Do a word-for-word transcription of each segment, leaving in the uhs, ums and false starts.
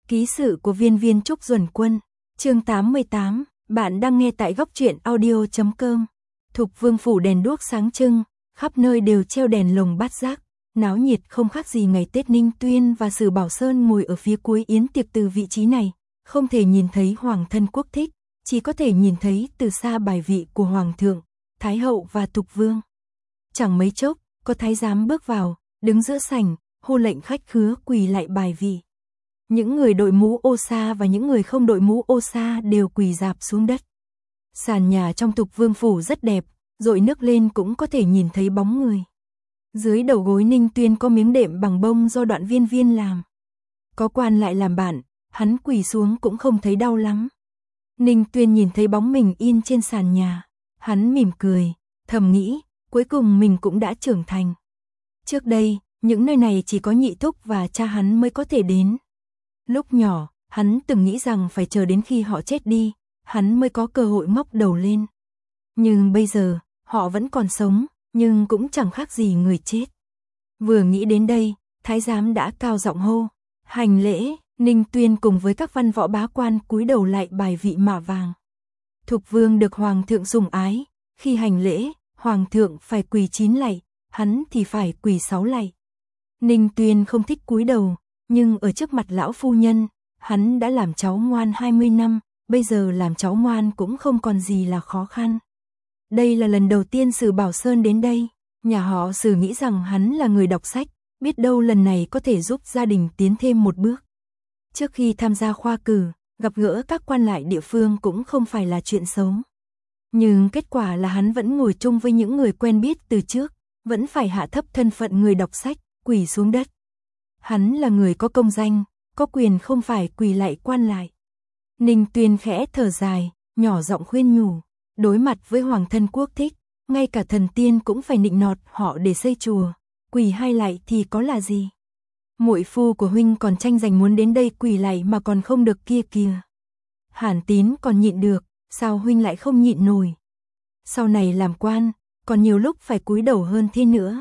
Ký sự của viên viên Trúc Duẩn Quân, chương tám mươi tám, bạn đang nghe tại góc truyện audio chấm com. Thục Vương phủ đèn đuốc sáng trưng, khắp nơi đều treo đèn lồng bát giác, náo nhiệt không khác gì ngày Tết. Ninh Tuyên và Sử Bảo Sơn ngồi ở phía cuối yến tiệc. Từ vị trí này, không thể nhìn thấy hoàng thân quốc thích, chỉ có thể nhìn thấy từ xa bài vị của hoàng thượng, thái hậu và Thục Vương. Chẳng mấy chốc, có thái giám bước vào, đứng giữa sảnh, hô lệnh khách khứa quỳ lạy bài vị. Những người đội mũ ô sa và những người không đội mũ ô sa đều quỳ rạp xuống đất. Sàn nhà trong Thục Vương phủ rất đẹp, dội nước lên cũng có thể nhìn thấy bóng người. Dưới đầu gối Ninh Tuyên có miếng đệm bằng bông do Đoạn Viên Viên làm. Có quan lại làm bạn, hắn quỳ xuống cũng không thấy đau lắm. Ninh Tuyên nhìn thấy bóng mình in trên sàn nhà, hắn mỉm cười, thầm nghĩ, cuối cùng mình cũng đã trưởng thành. Trước đây, những nơi này chỉ có nhị thúc và cha hắn mới có thể đến. Lúc nhỏ, hắn từng nghĩ rằng phải chờ đến khi họ chết đi, hắn mới có cơ hội ngóc đầu lên. Nhưng bây giờ, họ vẫn còn sống, nhưng cũng chẳng khác gì người chết. Vừa nghĩ đến đây, thái giám đã cao giọng hô, hành lễ. Ninh Tuyên cùng với các văn võ bá quan cúi đầu lạy bài vị mạ vàng. Thục Vương được hoàng thượng sủng ái, khi hành lễ, hoàng thượng phải quỳ chín lạy, hắn thì phải quỳ sáu lạy. Ninh Tuyên không thích cúi đầu, nhưng ở trước mặt lão phu nhân, hắn đã làm cháu ngoan hai mươi năm, bây giờ làm cháu ngoan cũng không còn gì là khó khăn. Đây là lần đầu tiên Sử Bảo Sơn đến đây, nhà họ Sử nghĩ rằng hắn là người đọc sách, biết đâu lần này có thể giúp gia đình tiến thêm một bước. Trước khi tham gia khoa cử, gặp gỡ các quan lại địa phương cũng không phải là chuyện xấu. Nhưng kết quả là hắn vẫn ngồi chung với những người quen biết từ trước, vẫn phải hạ thấp thân phận người đọc sách, quỳ xuống đất. Hắn là người có công danh, có quyền không phải quỳ lạy quan lại. Ninh Tuyên khẽ thở dài, nhỏ giọng khuyên nhủ, đối mặt với hoàng thân quốc thích, ngay cả thần tiên cũng phải nịnh nọt họ để xây chùa, quỳ hai lạy thì có là gì? Muội phu của huynh còn tranh giành muốn đến đây quỳ lạy mà còn không được kia kìa. Hàn Tín còn nhịn được, sao huynh lại không nhịn nổi? Sau này làm quan, còn nhiều lúc phải cúi đầu hơn thế nữa.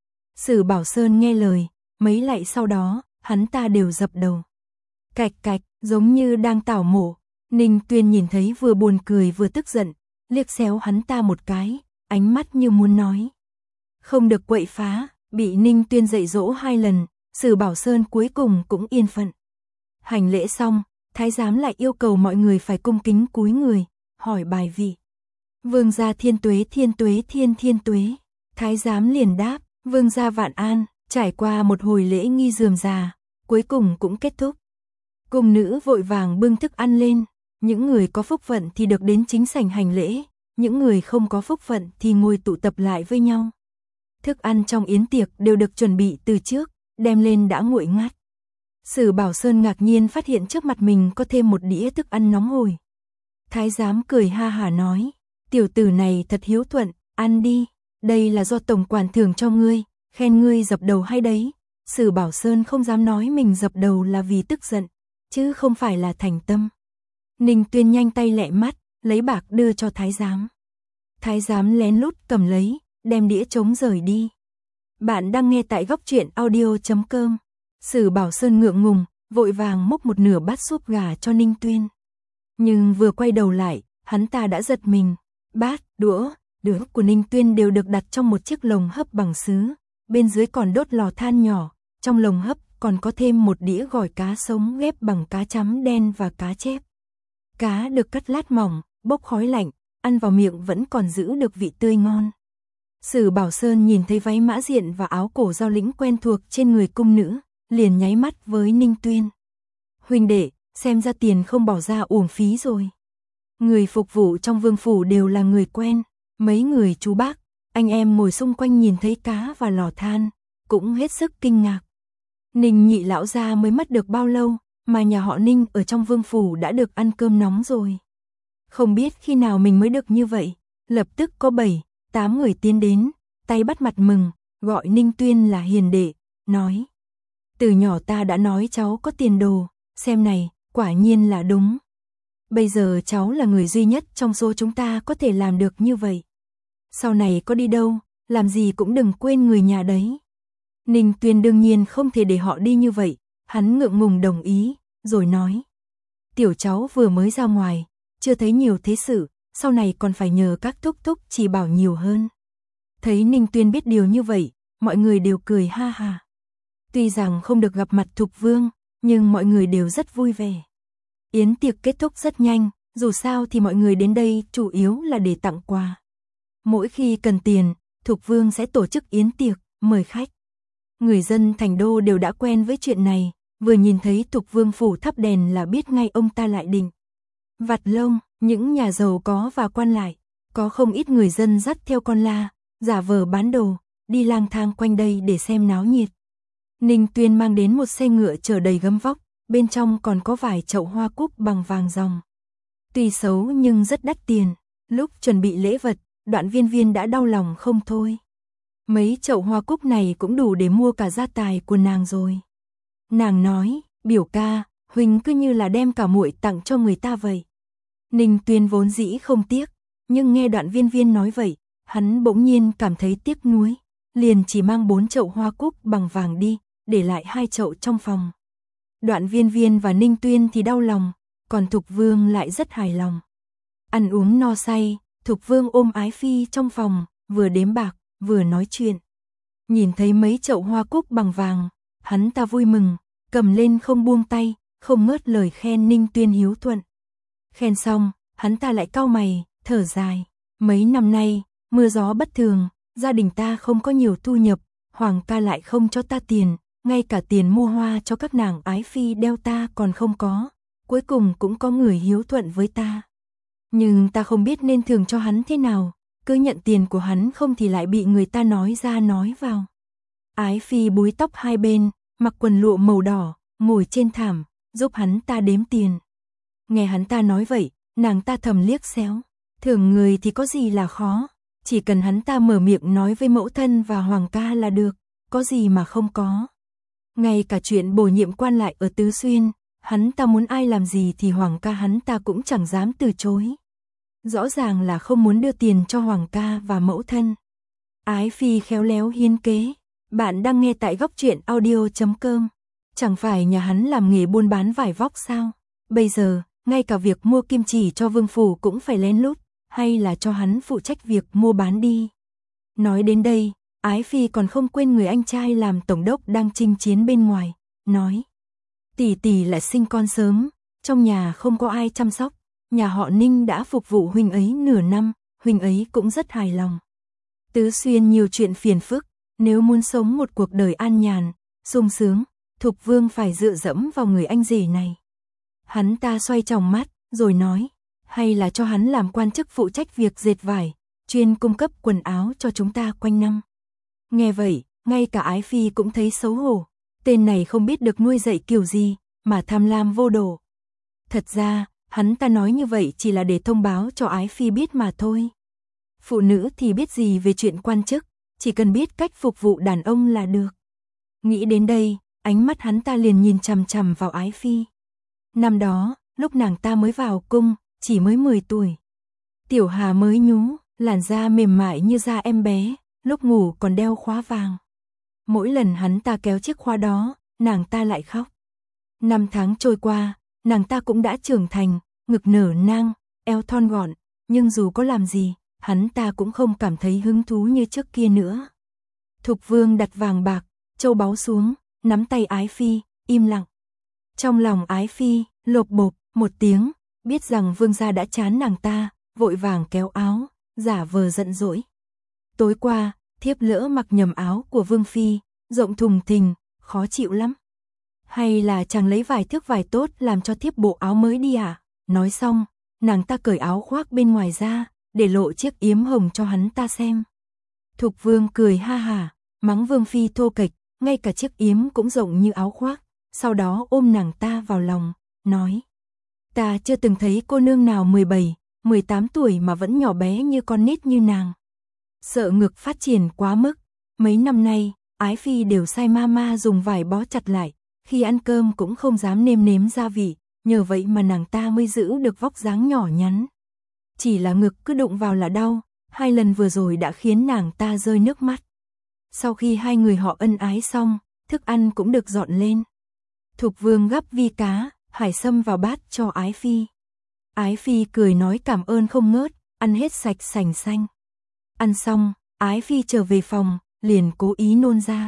Sử Bảo Sơn nghe lời, mấy lạy sau đó, hắn ta đều dập đầu. Cạch cạch, giống như đang tảo mộ. Ninh Tuyên nhìn thấy vừa buồn cười vừa tức giận, liếc xéo hắn ta một cái, ánh mắt như muốn nói. Không được quậy phá, bị Ninh Tuyên dạy dỗ hai lần, Sử Bảo Sơn cuối cùng cũng yên phận. Hành lễ xong, thái giám lại yêu cầu mọi người phải cung kính cúi người, hỏi bài vị. Vương gia thiên tuế thiên tuế thiên thiên tuế. Thái giám liền đáp, vương gia vạn an. Trải qua một hồi lễ nghi rườm rà, cuối cùng cũng kết thúc. Cung nữ vội vàng bưng thức ăn lên, những người có phúc phận thì được đến chính sảnh hành lễ, những người không có phúc phận thì ngồi tụ tập lại với nhau. Thức ăn trong yến tiệc đều được chuẩn bị từ trước, đem lên đã nguội ngắt. Sử Bảo Sơn ngạc nhiên phát hiện trước mặt mình có thêm một đĩa thức ăn nóng hổi. Thái giám cười ha hả nói, tiểu tử này thật hiếu thuận, ăn đi, đây là do tổng quản thưởng cho ngươi, khen ngươi dập đầu hay đấy. Sử Bảo Sơn không dám nói mình dập đầu là vì tức giận, chứ không phải là thành tâm. Ninh Tuyên nhanh tay lẹ mắt, lấy bạc đưa cho thái giám. Thái giám lén lút cầm lấy, đem đĩa trống rời đi. Bạn đang nghe tại góc truyện audio chấm com. Sử Bảo Sơn ngượng ngùng, vội vàng múc một nửa bát súp gà cho Ninh Tuyên. Nhưng vừa quay đầu lại, hắn ta đã giật mình. Bát, đũa, đũa của Ninh Tuyên đều được đặt trong một chiếc lồng hấp bằng sứ. Bên dưới còn đốt lò than nhỏ, trong lồng hấp còn có thêm một đĩa gỏi cá sống ghép bằng cá chấm đen và cá chép. Cá được cắt lát mỏng, bốc khói lạnh, ăn vào miệng vẫn còn giữ được vị tươi ngon. Sử Bảo Sơn nhìn thấy váy mã diện và áo cổ giao lĩnh quen thuộc trên người cung nữ, liền nháy mắt với Ninh Tuyên. Huynh đệ, xem ra tiền không bỏ ra uổng phí rồi. Người phục vụ trong vương phủ đều là người quen, mấy người chú bác, anh em ngồi xung quanh nhìn thấy cá và lò than, cũng hết sức kinh ngạc. Ninh nhị lão gia mới mất được bao lâu, mà nhà họ Ninh ở trong vương phủ đã được ăn cơm nóng rồi. Không biết khi nào mình mới được như vậy, lập tức có bảy, tám người tiến đến, tay bắt mặt mừng, gọi Ninh Tuyên là hiền đệ, nói. Từ nhỏ ta đã nói cháu có tiền đồ, xem này, quả nhiên là đúng. Bây giờ cháu là người duy nhất trong số chúng ta có thể làm được như vậy. Sau này có đi đâu, làm gì cũng đừng quên người nhà đấy. Ninh Tuyên đương nhiên không thể để họ đi như vậy, hắn ngượng ngùng đồng ý, rồi nói. Tiểu cháu vừa mới ra ngoài, chưa thấy nhiều thế sự, sau này còn phải nhờ các thúc thúc chỉ bảo nhiều hơn. Thấy Ninh Tuyên biết điều như vậy, mọi người đều cười ha ha. Tuy rằng không được gặp mặt Thục Vương, nhưng mọi người đều rất vui vẻ. Yến tiệc kết thúc rất nhanh, dù sao thì mọi người đến đây chủ yếu là để tặng quà. Mỗi khi cần tiền, Thục Vương sẽ tổ chức yến tiệc, mời khách. Người dân thành đô đều đã quen với chuyện này, vừa nhìn thấy Thục Vương phủ thắp đèn là biết ngay ông ta lại định vặt lông. Những nhà giàu có và quan lại, có không ít người dân dắt theo con la, giả vờ bán đồ, đi lang thang quanh đây để xem náo nhiệt. Ninh Tuyên mang đến một xe ngựa chở đầy gấm vóc, bên trong còn có vài chậu hoa cúc bằng vàng ròng. Tuy xấu nhưng rất đắt tiền, lúc chuẩn bị lễ vật, Đoạn Viên Viên đã đau lòng không thôi. Mấy chậu hoa cúc này cũng đủ để mua cả gia tài của nàng rồi. Nàng nói, biểu ca, huynh cứ như là đem cả muội tặng cho người ta vậy. Ninh Tuyên vốn dĩ không tiếc, nhưng nghe Đoạn Viên Viên nói vậy, hắn bỗng nhiên cảm thấy tiếc nuối, liền chỉ mang bốn chậu hoa cúc bằng vàng đi, để lại hai chậu trong phòng. Đoạn Viên Viên và Ninh Tuyên thì đau lòng, còn Thục Vương lại rất hài lòng. Ăn uống no say, Thục Vương ôm Ái Phi trong phòng, vừa đếm bạc, vừa nói chuyện. Nhìn thấy mấy chậu hoa cúc bằng vàng, hắn ta vui mừng, cầm lên không buông tay, không ngớt lời khen Ninh Tuyên hiếu thuận. Khen xong, hắn ta lại cau mày, thở dài. Mấy năm nay, mưa gió bất thường, gia đình ta không có nhiều thu nhập, Hoàng ca lại không cho ta tiền, ngay cả tiền mua hoa cho các nàng Ái Phi đeo ta còn không có. Cuối cùng cũng có người hiếu thuận với ta. Nhưng ta không biết nên thường cho hắn thế nào, cứ nhận tiền của hắn không thì lại bị người ta nói ra nói vào. Ái Phi búi tóc hai bên, mặc quần lụa màu đỏ, ngồi trên thảm, giúp hắn ta đếm tiền. Nghe hắn ta nói vậy, nàng ta thầm liếc xéo. Thưởng người thì có gì là khó, chỉ cần hắn ta mở miệng nói với mẫu thân và Hoàng ca là được, có gì mà không có. Ngay cả chuyện bổ nhiệm quan lại ở Tứ Xuyên, hắn ta muốn ai làm gì thì Hoàng ca hắn ta cũng chẳng dám từ chối. Rõ ràng là không muốn đưa tiền cho Hoàng ca và mẫu thân. Ái Phi khéo léo hiến kế. Bạn đang nghe tại góc truyện audio chấm com. Chẳng phải nhà hắn làm nghề buôn bán vải vóc sao? Bây giờ, ngay cả việc mua kim chỉ cho vương phủ cũng phải lén lút, hay là cho hắn phụ trách việc mua bán đi. Nói đến đây, Ái Phi còn không quên người anh trai làm tổng đốc đang chinh chiến bên ngoài, nói. Tỷ tỷ lại sinh con sớm, trong nhà không có ai chăm sóc, nhà họ Ninh đã phục vụ huynh ấy nửa năm, huynh ấy cũng rất hài lòng. Tứ Xuyên nhiều chuyện phiền phức, nếu muốn sống một cuộc đời an nhàn, sung sướng, Thục Vương phải dựa dẫm vào người anh rể này. Hắn ta xoay tròng mắt, rồi nói, hay là cho hắn làm quan chức phụ trách việc dệt vải, chuyên cung cấp quần áo cho chúng ta quanh năm. Nghe vậy, ngay cả Ái Phi cũng thấy xấu hổ, tên này không biết được nuôi dạy kiểu gì, mà tham lam vô độ. Thật ra, hắn ta nói như vậy chỉ là để thông báo cho Ái Phi biết mà thôi. Phụ nữ thì biết gì về chuyện quan chức, chỉ cần biết cách phục vụ đàn ông là được. Nghĩ đến đây, ánh mắt hắn ta liền nhìn chằm chằm vào Ái Phi. Năm đó, lúc nàng ta mới vào cung, chỉ mới mười tuổi. Tiểu Hà mới nhú, làn da mềm mại như da em bé, lúc ngủ còn đeo khóa vàng. Mỗi lần hắn ta kéo chiếc khóa đó, nàng ta lại khóc. Năm tháng trôi qua, nàng ta cũng đã trưởng thành, ngực nở nang, eo thon gọn, nhưng dù có làm gì, hắn ta cũng không cảm thấy hứng thú như trước kia nữa. Thục Vương đặt vàng bạc, châu báu xuống, nắm tay Ái Phi, im lặng. Trong lòng Ái Phi, lộp bộp, một tiếng, biết rằng vương gia đã chán nàng ta, vội vàng kéo áo, giả vờ giận dỗi. Tối qua, thiếp lỡ mặc nhầm áo của vương phi, rộng thùng thình, khó chịu lắm. Hay là chàng lấy vài thước vải tốt làm cho thiếp bộ áo mới đi à? Nói xong, nàng ta cởi áo khoác bên ngoài ra, để lộ chiếc yếm hồng cho hắn ta xem. Thục Vương cười ha hả, mắng vương phi thô kệch, ngay cả chiếc yếm cũng rộng như áo khoác, sau đó ôm nàng ta vào lòng, nói. Ta chưa từng thấy cô nương nào mười bảy, mười tám tuổi mà vẫn nhỏ bé như con nít như nàng. Sợ ngực phát triển quá mức, mấy năm nay, Ái Phi đều sai mama dùng vải bó chặt lại, khi ăn cơm cũng không dám nêm nếm gia vị, nhờ vậy mà nàng ta mới giữ được vóc dáng nhỏ nhắn. Chỉ là ngực cứ đụng vào là đau, hai lần vừa rồi đã khiến nàng ta rơi nước mắt. Sau khi hai người họ ân ái xong, thức ăn cũng được dọn lên. Thục Vương gắp vi cá, hải sâm vào bát cho Ái Phi. Ái Phi cười nói cảm ơn không ngớt, ăn hết sạch sành xanh. Ăn xong, Ái Phi trở về phòng, liền cố ý nôn ra.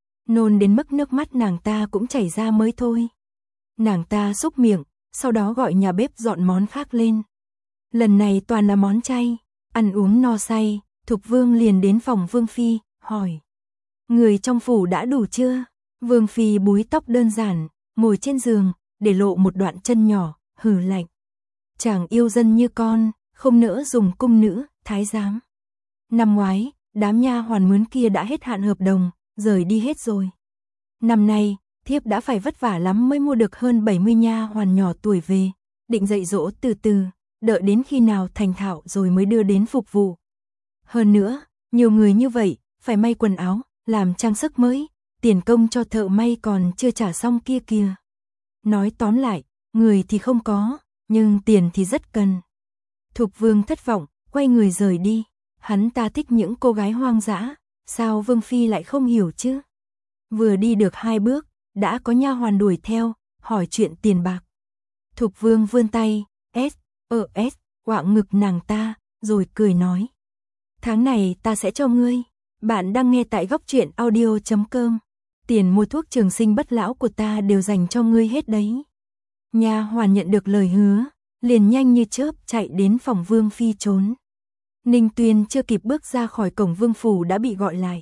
Nôn đến mức nước mắt nàng ta cũng chảy ra mới thôi. Nàng ta xúc miệng, sau đó gọi nhà bếp dọn món khác lên. Lần này toàn là món chay, ăn uống no say, Thục Vương liền đến phòng Vương Phi, hỏi. Người trong phủ đã đủ chưa? Vương Phi búi tóc đơn giản, ngồi trên giường, để lộ một đoạn chân nhỏ, hừ lạnh. Chàng yêu dân như con, không nỡ dùng cung nữ, thái giám. Năm ngoái, đám nha hoàn mướn kia đã hết hạn hợp đồng, rời đi hết rồi. Năm nay, thiếp đã phải vất vả lắm mới mua được hơn bảy mươi nha hoàn nhỏ tuổi về, định dạy dỗ từ từ, đợi đến khi nào thành thạo rồi mới đưa đến phục vụ. Hơn nữa, nhiều người như vậy, phải may quần áo, làm trang sức mới, tiền công cho thợ may còn chưa trả xong kia kìa. Nói tóm lại, người thì không có, nhưng tiền thì rất cần. Thục Vương thất vọng, quay người rời đi. Hắn ta thích những cô gái hoang dã, sao Vương Phi lại không hiểu chứ? Vừa đi được hai bước, đã có nha hoàn đuổi theo, hỏi chuyện tiền bạc. Thục Vương vươn tay, S, ơ S, quạng ngực nàng ta, rồi cười nói. Tháng này ta sẽ cho ngươi. Bạn đang nghe tại góc truyện audio chấm com. Tiền mua thuốc trường sinh bất lão của ta đều dành cho ngươi hết đấy. Nha hoàn nhận được lời hứa, liền nhanh như chớp chạy đến phòng Vương Phi trốn. Ninh Tuyên chưa kịp bước ra khỏi cổng vương phủ đã bị gọi lại.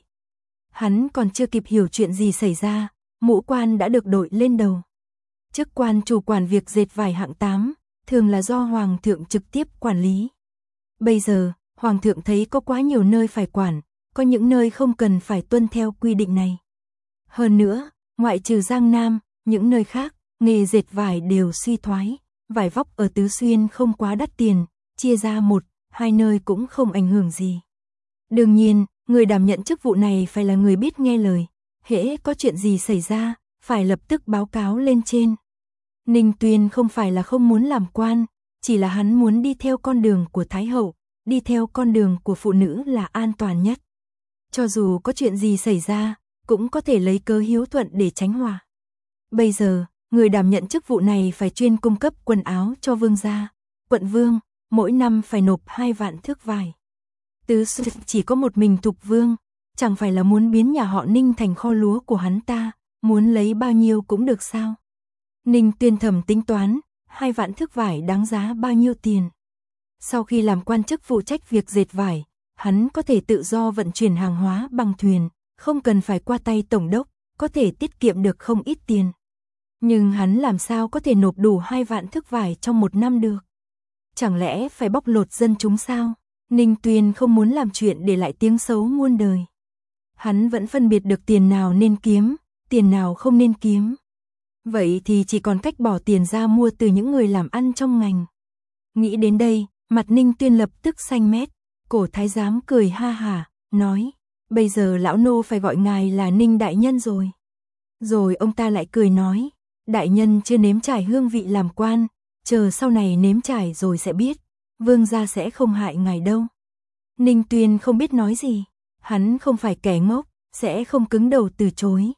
Hắn còn chưa kịp hiểu chuyện gì xảy ra, mũ quan đã được đội lên đầu. Chức quan chủ quản việc dệt vải hạng tám, thường là do Hoàng thượng trực tiếp quản lý. Bây giờ, Hoàng thượng thấy có quá nhiều nơi phải quản, có những nơi không cần phải tuân theo quy định này. Hơn nữa, ngoại trừ Giang Nam, những nơi khác, nghề dệt vải đều suy thoái, vải vóc ở Tứ Xuyên không quá đắt tiền, chia ra một, hai nơi cũng không ảnh hưởng gì. Đương nhiên, người đảm nhận chức vụ này phải là người biết nghe lời, hễ có chuyện gì xảy ra, phải lập tức báo cáo lên trên. Ninh Tuyên không phải là không muốn làm quan, chỉ là hắn muốn đi theo con đường của Thái Hậu, đi theo con đường của phụ nữ là an toàn nhất. Cho dù có chuyện gì xảy ra, cũng có thể lấy cớ hiếu thuận để tránh họa. Bây giờ, người đảm nhận chức vụ này phải chuyên cung cấp quần áo cho vương gia, quận vương, mỗi năm phải nộp hai vạn thước vải. Tứ Xuyên chỉ có một mình Thục Vương, chẳng phải là muốn biến nhà họ Ninh thành kho lúa của hắn ta, muốn lấy bao nhiêu cũng được sao? Ninh Tuyên thầm tính toán, hai vạn thước vải đáng giá bao nhiêu tiền. Sau khi làm quan chức phụ trách việc dệt vải, hắn có thể tự do vận chuyển hàng hóa bằng thuyền, không cần phải qua tay tổng đốc, có thể tiết kiệm được không ít tiền. Nhưng hắn làm sao có thể nộp đủ hai vạn thước vải trong một năm được? Chẳng lẽ phải bóc lột dân chúng sao? Ninh Tuyên không muốn làm chuyện để lại tiếng xấu muôn đời. Hắn vẫn phân biệt được tiền nào nên kiếm, tiền nào không nên kiếm. Vậy thì chỉ còn cách bỏ tiền ra mua từ những người làm ăn trong ngành. Nghĩ đến đây, mặt Ninh Tuyên lập tức xanh mét. Cổ thái giám cười ha hả, nói, bây giờ lão nô phải gọi ngài là Ninh đại nhân rồi. Rồi ông ta lại cười nói, đại nhân chưa nếm trải hương vị làm quan, chờ sau này nếm trải rồi sẽ biết, vương gia sẽ không hại ngài đâu. Ninh Tuyên không biết nói gì, hắn không phải kẻ ngốc, sẽ không cứng đầu từ chối.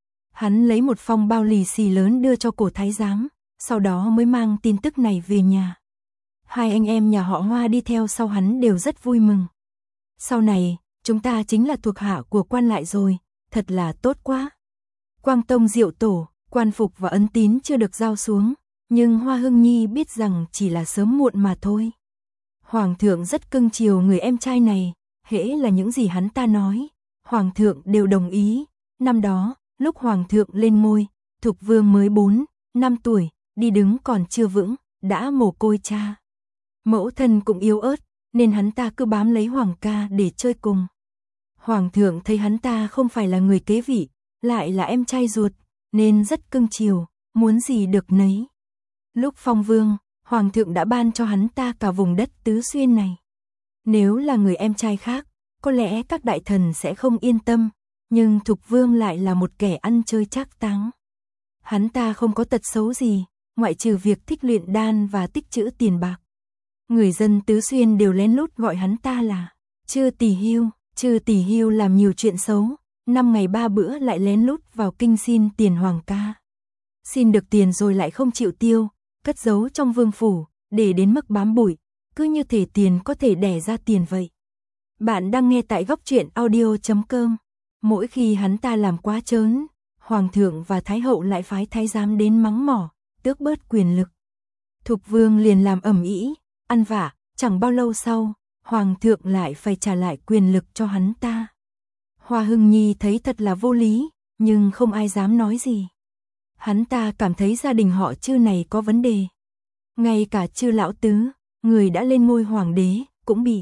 Hắn lấy một phong bao lì xì lớn đưa cho cổ thái giám, sau đó mới mang tin tức này về nhà. Hai anh em nhà họ Hoa đi theo sau hắn đều rất vui mừng. Sau này, chúng ta chính là thuộc hạ của quan lại rồi, thật là tốt quá. Quang Tông Diệu Tổ, quan phục và ấn tín chưa được giao xuống, nhưng Hoa Hưng Nhi biết rằng chỉ là sớm muộn mà thôi. Hoàng thượng rất cưng chiều người em trai này, hễ là những gì hắn ta nói, Hoàng thượng đều đồng ý. Năm đó, lúc Hoàng thượng lên ngôi, Thục Vương mới bốn, năm tuổi, đi đứng còn chưa vững, đã mồ côi cha. Mẫu thân cũng yếu ớt, nên hắn ta cứ bám lấy Hoàng ca để chơi cùng. Hoàng thượng thấy hắn ta không phải là người kế vị, lại là em trai ruột, nên rất cưng chiều, muốn gì được nấy. Lúc phong vương, Hoàng thượng đã ban cho hắn ta cả vùng đất Tứ Xuyên này. Nếu là người em trai khác, có lẽ các đại thần sẽ không yên tâm, nhưng Thục Vương lại là một kẻ ăn chơi trác táng. Hắn ta không có tật xấu gì, ngoại trừ việc thích luyện đan và tích trữ tiền bạc. Người dân Tứ Xuyên đều lén lút gọi hắn ta là Chư Tỷ Hưu. Chư Tỷ Hưu làm nhiều chuyện xấu, năm ngày ba bữa lại lén lút vào kinh xin tiền Hoàng ca. xin được tiền rồi lại không chịu tiêu, cất giấu trong vương phủ, để đến mức bám bụi, cứ như thể tiền có thể đẻ ra tiền vậy. Bạn đang nghe tại góc truyện audio chấm com. Mỗi khi hắn ta làm quá trớn, Hoàng thượng và Thái hậu lại phái thái giám đến mắng mỏ, tước bớt quyền lực. Thục vương liền làm ầm ĩ, ăn vạ, chẳng bao lâu sau, Hoàng thượng lại phải trả lại quyền lực cho hắn ta. Hoa Hưng Nhi thấy thật là vô lý, nhưng không ai dám nói gì. Hắn ta cảm thấy gia đình họ Chư này có vấn đề. Ngay cả Chư lão tứ, người đã lên ngôi hoàng đế, cũng bị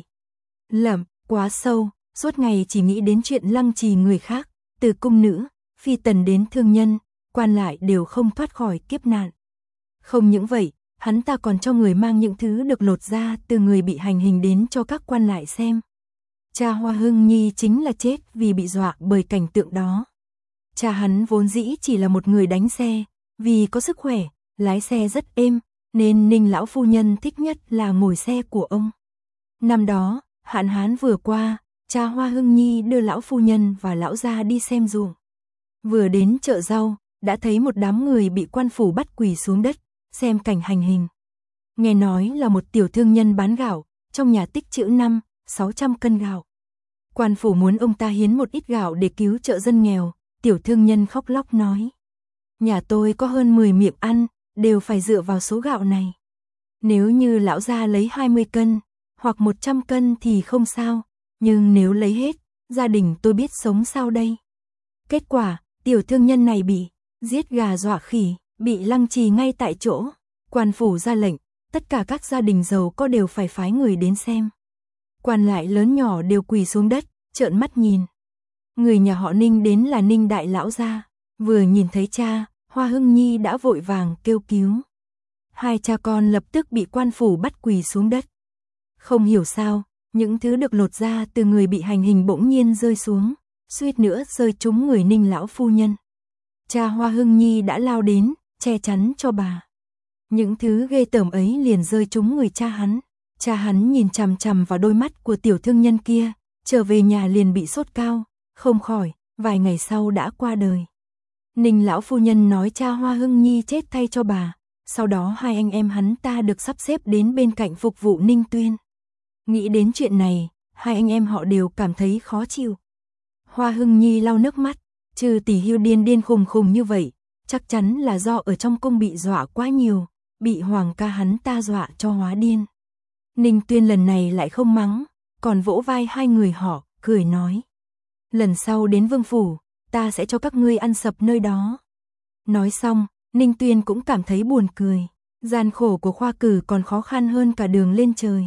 lầm quá sâu, suốt ngày chỉ nghĩ đến chuyện lăng trì người khác, từ cung nữ, phi tần đến thương nhân, quan lại đều không thoát khỏi kiếp nạn. Không những vậy, hắn ta còn cho người mang những thứ được lột ra từ người bị hành hình đến cho các quan lại xem. Cha Hoa Hưng Nhi chính là chết vì bị dọa bởi cảnh tượng đó. Cha hắn vốn dĩ chỉ là một người đánh xe, vì có sức khỏe, lái xe rất êm, nên Ninh lão phu nhân thích nhất là ngồi xe của ông. Năm đó, hạn hán vừa qua, cha Hoa Hưng Nhi đưa lão phu nhân và lão gia đi xem ruộng. Vừa đến chợ rau, đã thấy một đám người bị quan phủ bắt quỳ xuống đất, xem cảnh hành hình. Nghe nói là một tiểu thương nhân bán gạo, trong nhà tích trữ năm, sáu trăm cân gạo. Quan phủ muốn ông ta hiến một ít gạo để cứu trợ dân nghèo, tiểu thương nhân khóc lóc nói. Nhà tôi có hơn mười miệng ăn, đều phải dựa vào số gạo này. Nếu như lão gia lấy hai mươi cân, hoặc một trăm cân thì không sao, nhưng nếu lấy hết, gia đình tôi biết sống sao đây. Kết quả, tiểu thương nhân này bị giết gà dọa khỉ, bị lăng trì ngay tại chỗ. Quan phủ ra lệnh, tất cả các gia đình giàu có đều phải phái người đến xem. Quan lại lớn nhỏ đều quỳ xuống đất, trợn mắt nhìn. Người nhà họ Ninh đến là Ninh đại lão gia, vừa nhìn thấy cha, Hoa Hưng Nhi đã vội vàng kêu cứu. Hai cha con lập tức bị quan phủ bắt quỳ xuống đất. Không hiểu sao, những thứ được lột ra từ người bị hành hình bỗng nhiên rơi xuống, suýt nữa rơi trúng người Ninh lão phu nhân. Cha Hoa Hưng Nhi đã lao đến, che chắn cho bà. Những thứ ghê tởm ấy liền rơi trúng người cha hắn. Cha hắn nhìn chằm chằm vào đôi mắt của tiểu thương nhân kia, trở về nhà liền bị sốt cao, không khỏi, vài ngày sau đã qua đời. Ninh lão phu nhân nói cha Hoa Hưng Nhi chết thay cho bà, sau đó hai anh em hắn ta được sắp xếp đến bên cạnh phục vụ Ninh Tuyên. Nghĩ đến chuyện này, hai anh em họ đều cảm thấy khó chịu. Hoa Hưng Nhi lau nước mắt, Trừ tỷ Hiêu điên điên khùng khùng như vậy, chắc chắn là do ở trong cung bị dọa quá nhiều, bị hoàng ca hắn ta dọa cho hóa điên. Ninh Tuyên lần này lại không mắng, còn vỗ vai hai người họ, cười nói. Lần sau đến vương phủ, ta sẽ cho các ngươi ăn sập nơi đó. Nói xong, Ninh Tuyên cũng cảm thấy buồn cười, gian khổ của khoa cử còn khó khăn hơn cả đường lên trời.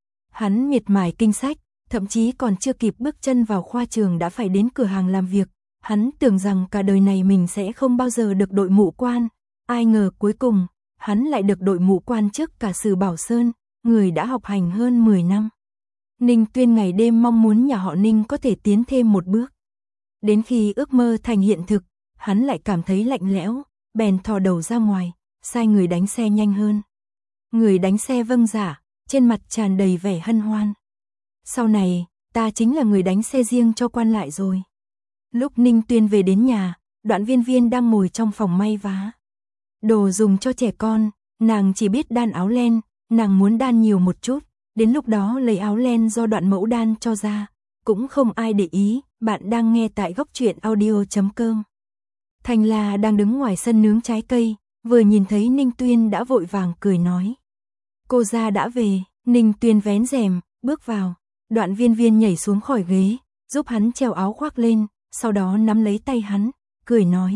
Hắn miệt mài kinh sách, thậm chí còn chưa kịp bước chân vào khoa trường đã phải đến cửa hàng làm việc. Hắn tưởng rằng cả đời này mình sẽ không bao giờ được đội mũ quan, ai ngờ cuối cùng, hắn lại được đội mũ quan trước cả Sử Bảo Sơn, người đã học hành hơn mười năm. Ninh Tuyên ngày đêm mong muốn nhà họ Ninh có thể tiến thêm một bước. Đến khi ước mơ thành hiện thực, hắn lại cảm thấy lạnh lẽo, bèn thò đầu ra ngoài, sai người đánh xe nhanh hơn. Người đánh xe vâng dạ, trên mặt tràn đầy vẻ hân hoan. Sau này, ta chính là người đánh xe riêng cho quan lại rồi. Lúc Ninh Tuyên về đến nhà, Đoạn Viên Viên đang ngồi trong phòng may vá. Đồ dùng cho trẻ con, nàng chỉ biết đan áo len, nàng muốn đan nhiều một chút, đến lúc đó lấy áo len do Đoạn mẫu đan cho ra, cũng không ai để ý. Bạn đang nghe tại góc truyện audio chấm com. Thành La đang đứng ngoài sân nướng trái cây, vừa nhìn thấy Ninh Tuyên đã vội vàng cười nói. Cô gia đã về. Ninh Tuyên vén rèm, bước vào. Đoạn Viên Viên nhảy xuống khỏi ghế, giúp hắn treo áo khoác lên, sau đó nắm lấy tay hắn, cười nói.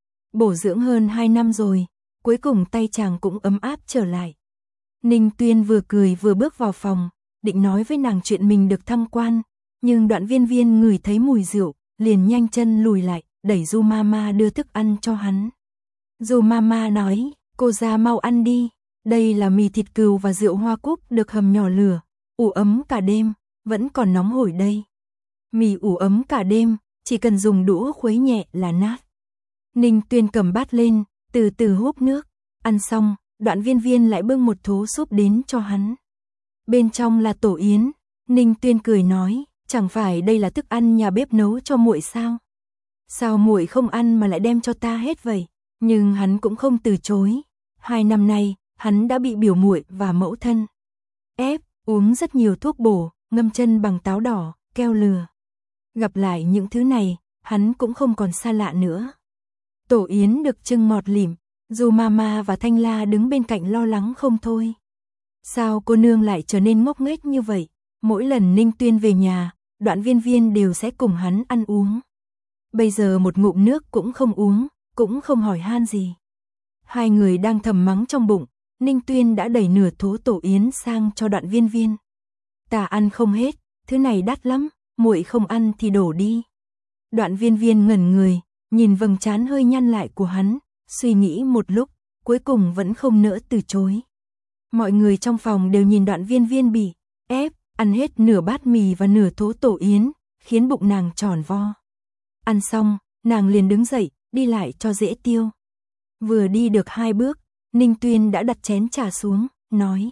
Bổ dưỡng hơn hai năm rồi, cuối cùng tay chàng cũng ấm áp trở lại. Ninh Tuyên vừa cười vừa bước vào phòng, định nói với nàng chuyện mình được thăng quan, nhưng Đoạn Viên Viên ngửi thấy mùi rượu, liền nhanh chân lùi lại, đẩy Du Mama đưa thức ăn cho hắn. Du Mama nói, cô ra mau ăn đi, đây là mì thịt cừu và rượu hoa cúc được hầm nhỏ lửa, ủ ấm cả đêm, vẫn còn nóng hổi đây. Mì ủ ấm cả đêm, chỉ cần dùng đũa khuấy nhẹ là nát. Ninh Tuyên cầm bát lên, từ từ húp nước, ăn xong, Đoạn Viên Viên lại bưng một thố súp đến cho hắn. Bên trong là tổ yến, Ninh Tuyên cười nói, chẳng phải đây là thức ăn nhà bếp nấu cho muội sao? Sao muội không ăn mà lại đem cho ta hết vậy? Nhưng hắn cũng không từ chối. Hai năm nay, hắn đã bị biểu muội và mẫu thân ép uống rất nhiều thuốc bổ, ngâm chân bằng táo đỏ, keo lừa. Gặp lại những thứ này, hắn cũng không còn xa lạ nữa. Tổ yến được trưng ngọt lịm, dù Mama và Thanh La đứng bên cạnh lo lắng không thôi. Sao cô nương lại trở nên ngốc nghếch như vậy? Mỗi lần Ninh Tuyên về nhà, Đoạn Viên Viên đều sẽ cùng hắn ăn uống. Bây giờ một ngụm nước cũng không uống, cũng không hỏi han gì. Hai người đang thầm mắng trong bụng, Ninh Tuyên đã đẩy nửa thố tổ yến sang cho Đoạn Viên Viên. Ta ăn không hết, thứ này đắt lắm, muội không ăn thì đổ đi. Đoạn Viên Viên ngẩn người, nhìn vầng trán hơi nhăn lại của hắn, suy nghĩ một lúc, cuối cùng vẫn không nỡ từ chối. Mọi người trong phòng đều nhìn Đoạn Viên Viên bị ép ăn hết nửa bát mì và nửa thố tổ yến, khiến bụng nàng tròn vo. Ăn xong, nàng liền đứng dậy, đi lại cho dễ tiêu. Vừa đi được hai bước, Ninh Tuyên đã đặt chén trà xuống, nói: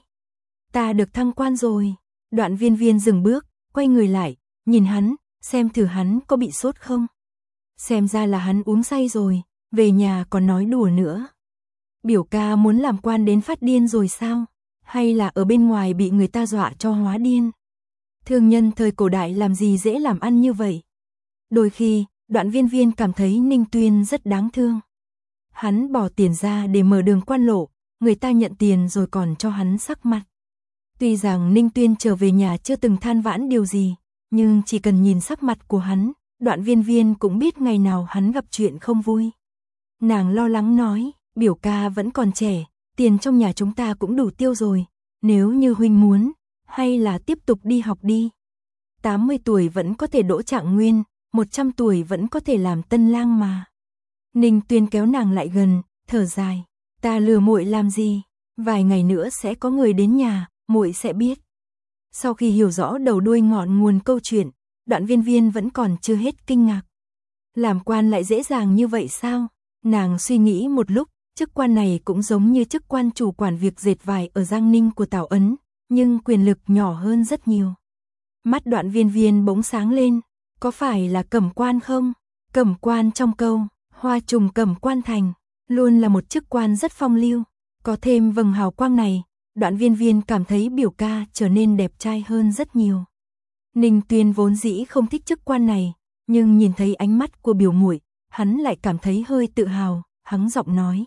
Ta được thăng quan rồi. Đoạn Viên Viên dừng bước, quay người lại, nhìn hắn, xem thử hắn có bị sốt không. Xem ra là hắn uống say rồi, về nhà còn nói đùa nữa. Biểu ca muốn làm quan đến phát điên rồi sao? Hay là ở bên ngoài bị người ta dọa cho hóa điên? Thương nhân thời cổ đại làm gì dễ làm ăn như vậy? Đôi khi, Đoạn Viên Viên cảm thấy Ninh Tuyên rất đáng thương. Hắn bỏ tiền ra để mở đường quan lộ, người ta nhận tiền rồi còn cho hắn sắc mặt. Tuy rằng Ninh Tuyên trở về nhà chưa từng than vãn điều gì, nhưng chỉ cần nhìn sắc mặt của hắn, Đoạn Viên Viên cũng biết ngày nào hắn gặp chuyện không vui. Nàng lo lắng nói: Biểu ca vẫn còn trẻ, tiền trong nhà chúng ta cũng đủ tiêu rồi, nếu như huynh muốn, hay là tiếp tục đi học đi. tám mươi tuổi vẫn có thể đỗ trạng nguyên, một trăm tuổi vẫn có thể làm tân lang mà. Ninh Tuyên kéo nàng lại gần, thở dài: Ta lừa muội làm gì, vài ngày nữa sẽ có người đến nhà, muội sẽ biết. Sau khi hiểu rõ đầu đuôi ngọn nguồn câu chuyện, Đoạn Viên Viên vẫn còn chưa hết kinh ngạc. Làm quan lại dễ dàng như vậy sao? Nàng suy nghĩ một lúc, chức quan này cũng giống như chức quan chủ quản việc dệt vải ở Giang Ninh của Tào Ấn, nhưng quyền lực nhỏ hơn rất nhiều. Mắt Đoạn Viên Viên bỗng sáng lên, có phải là cẩm quan không? Cẩm quan trong câu Hoa trùng cẩm quan thành, luôn là một chức quan rất phong lưu. Có thêm vầng hào quang này, Đoạn Viên Viên cảm thấy biểu ca trở nên đẹp trai hơn rất nhiều. Ninh Tuyên vốn dĩ không thích chức quan này, nhưng nhìn thấy ánh mắt của biểu muội, hắn lại cảm thấy hơi tự hào, hắng giọng nói: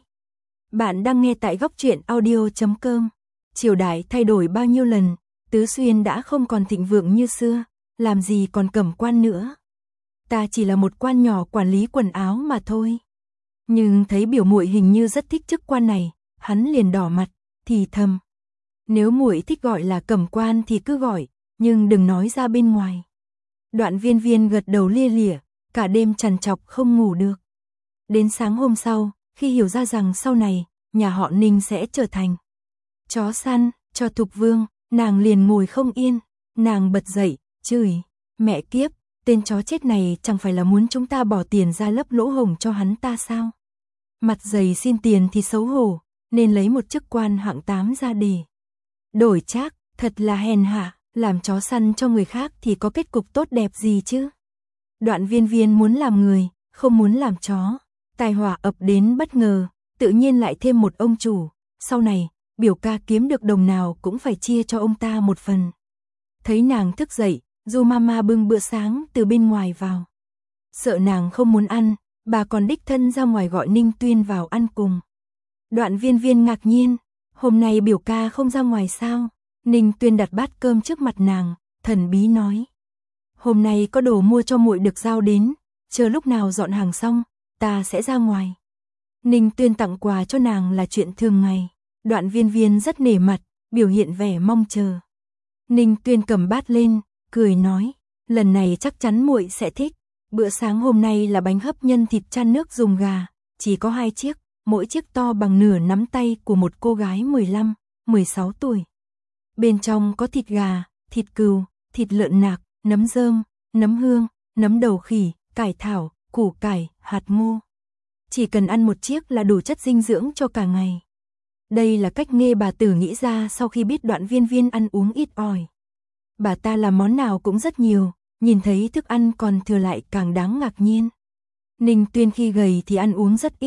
Bạn đang nghe tại góc truyện audio chấm com. Triều đại thay đổi bao nhiêu lần, Tứ Xuyên đã không còn thịnh vượng như xưa, làm gì còn cẩm quan nữa. Ta chỉ là một quan nhỏ quản lý quần áo mà thôi. Nhưng thấy biểu muội hình như rất thích chức quan này, hắn liền đỏ mặt, thì thầm: Nếu muội thích gọi là cẩm quan thì cứ gọi, nhưng đừng nói ra bên ngoài. Đoạn Viên Viên gật đầu lia lịa, cả đêm trằn trọc không ngủ được. Đến sáng hôm sau, khi hiểu ra rằng sau này, nhà họ Ninh sẽ trở thành chó săn cho Thục Vương, nàng liền ngồi không yên. Nàng bật dậy, chửi: Mẹ kiếp, tên chó chết này chẳng phải là muốn chúng ta bỏ tiền ra lấp lỗ hổng cho hắn ta sao? Mặt dày xin tiền thì xấu hổ, nên lấy một chức quan hạng tám ra để đổi trác, thật là hèn hạ, làm chó săn cho người khác thì có kết cục tốt đẹp gì chứ? Đoạn Viên Viên muốn làm người, không muốn làm chó. Tai họa ập đến bất ngờ, tự nhiên lại thêm một ông chủ, sau này, biểu ca kiếm được đồng nào cũng phải chia cho ông ta một phần. Thấy nàng thức dậy, Du Mama bưng bữa sáng từ bên ngoài vào. Sợ nàng không muốn ăn, bà còn đích thân ra ngoài gọi Ninh Tuyên vào ăn cùng. Đoạn Viên Viên ngạc nhiên: Hôm nay biểu ca không ra ngoài sao? Ninh Tuyên đặt bát cơm trước mặt nàng, thần bí nói: Hôm nay có đồ mua cho muội được giao đến, chờ lúc nào dọn hàng xong, ta sẽ ra ngoài. Ninh Tuyên tặng quà cho nàng là chuyện thường ngày. Đoạn Viên Viên rất nể mặt, biểu hiện vẻ mong chờ. Ninh Tuyên cầm bát lên, cười nói: Lần này chắc chắn muội sẽ thích. Bữa sáng hôm nay là bánh hấp nhân thịt chan nước dùng gà, chỉ có hai chiếc, mỗi chiếc to bằng nửa nắm tay của một cô gái mười lăm, mười sáu tuổi. Bên trong có thịt gà, thịt cừu, thịt lợn nạc, nấm rơm, nấm hương, nấm đầu khỉ, cải thảo, củ cải, hạt ngô. Chỉ cần ăn một chiếc là đủ chất dinh dưỡng cho cả ngày. Đây là cách Nghê bà tử nghĩ ra sau khi biết Đoạn Viên Viên ăn uống ít ỏi. Bà ta làm món nào cũng rất nhiều, nhìn thấy thức ăn còn thừa lại càng đáng ngạc nhiên. Ninh Tuyên khi gầy thì ăn uống rất ít,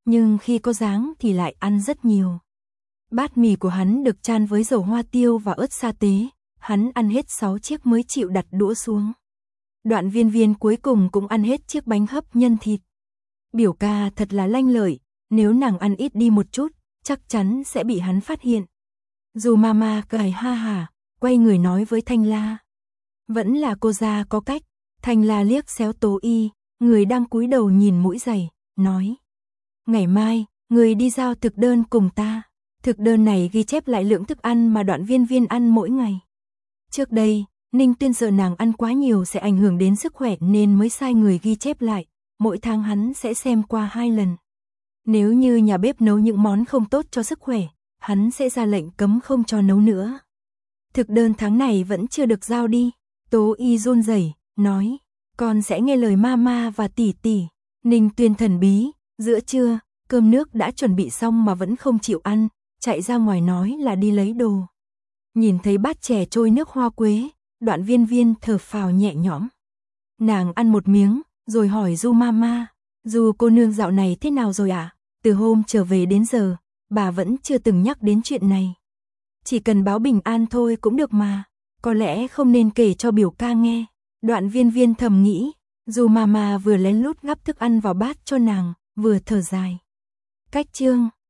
nhưng khi có dáng thì lại ăn rất nhiều. Bát mì của hắn được chan với dầu hoa tiêu và ớt sa tế, hắn ăn hết sáu chiếc mới chịu đặt đũa xuống. Đoạn Viên Viên cuối cùng cũng ăn hết chiếc bánh hấp nhân thịt. Biểu ca thật là lanh lợi, nếu nàng ăn ít đi một chút, chắc chắn sẽ bị hắn phát hiện. Dù Mama cười ha hả, quay người nói với Thanh La. Vẫn là cô gia có cách. Thanh La liếc xéo Tố Y, người đang cúi đầu nhìn mũi giày, nói. Ngày mai, người đi giao thực đơn cùng ta. Thực đơn này ghi chép lại lượng thức ăn mà Đoạn Viên Viên ăn mỗi ngày. Trước đây, Ninh Tuyên sợ nàng ăn quá nhiều sẽ ảnh hưởng đến sức khỏe nên mới sai người ghi chép lại, mỗi tháng hắn sẽ xem qua hai lần. Nếu như nhà bếp nấu những món không tốt cho sức khỏe, hắn sẽ ra lệnh cấm không cho nấu nữa. Thực đơn tháng này vẫn chưa được giao đi. Tố Y run rẩy, nói, con sẽ nghe lời Mama và tỷ tỷ. Ninh Tuyên thần bí, giữa trưa, cơm nước đã chuẩn bị xong mà vẫn không chịu ăn, chạy ra ngoài nói là đi lấy đồ. Nhìn thấy bát chè trôi nước hoa quế, Đoạn Viên Viên thở phào nhẹ nhõm. Nàng ăn một miếng, rồi hỏi Du Mama, Du cô nương dạo này thế nào rồi ạ? À? Từ hôm trở về đến giờ, bà vẫn chưa từng nhắc đến chuyện này. Chỉ cần báo bình an thôi cũng được mà, có lẽ không nên kể cho biểu ca nghe. Đoạn Viên Viên thầm nghĩ, Du Mama vừa lén lút gắp thức ăn vào bát cho nàng, vừa thở dài. Cách chương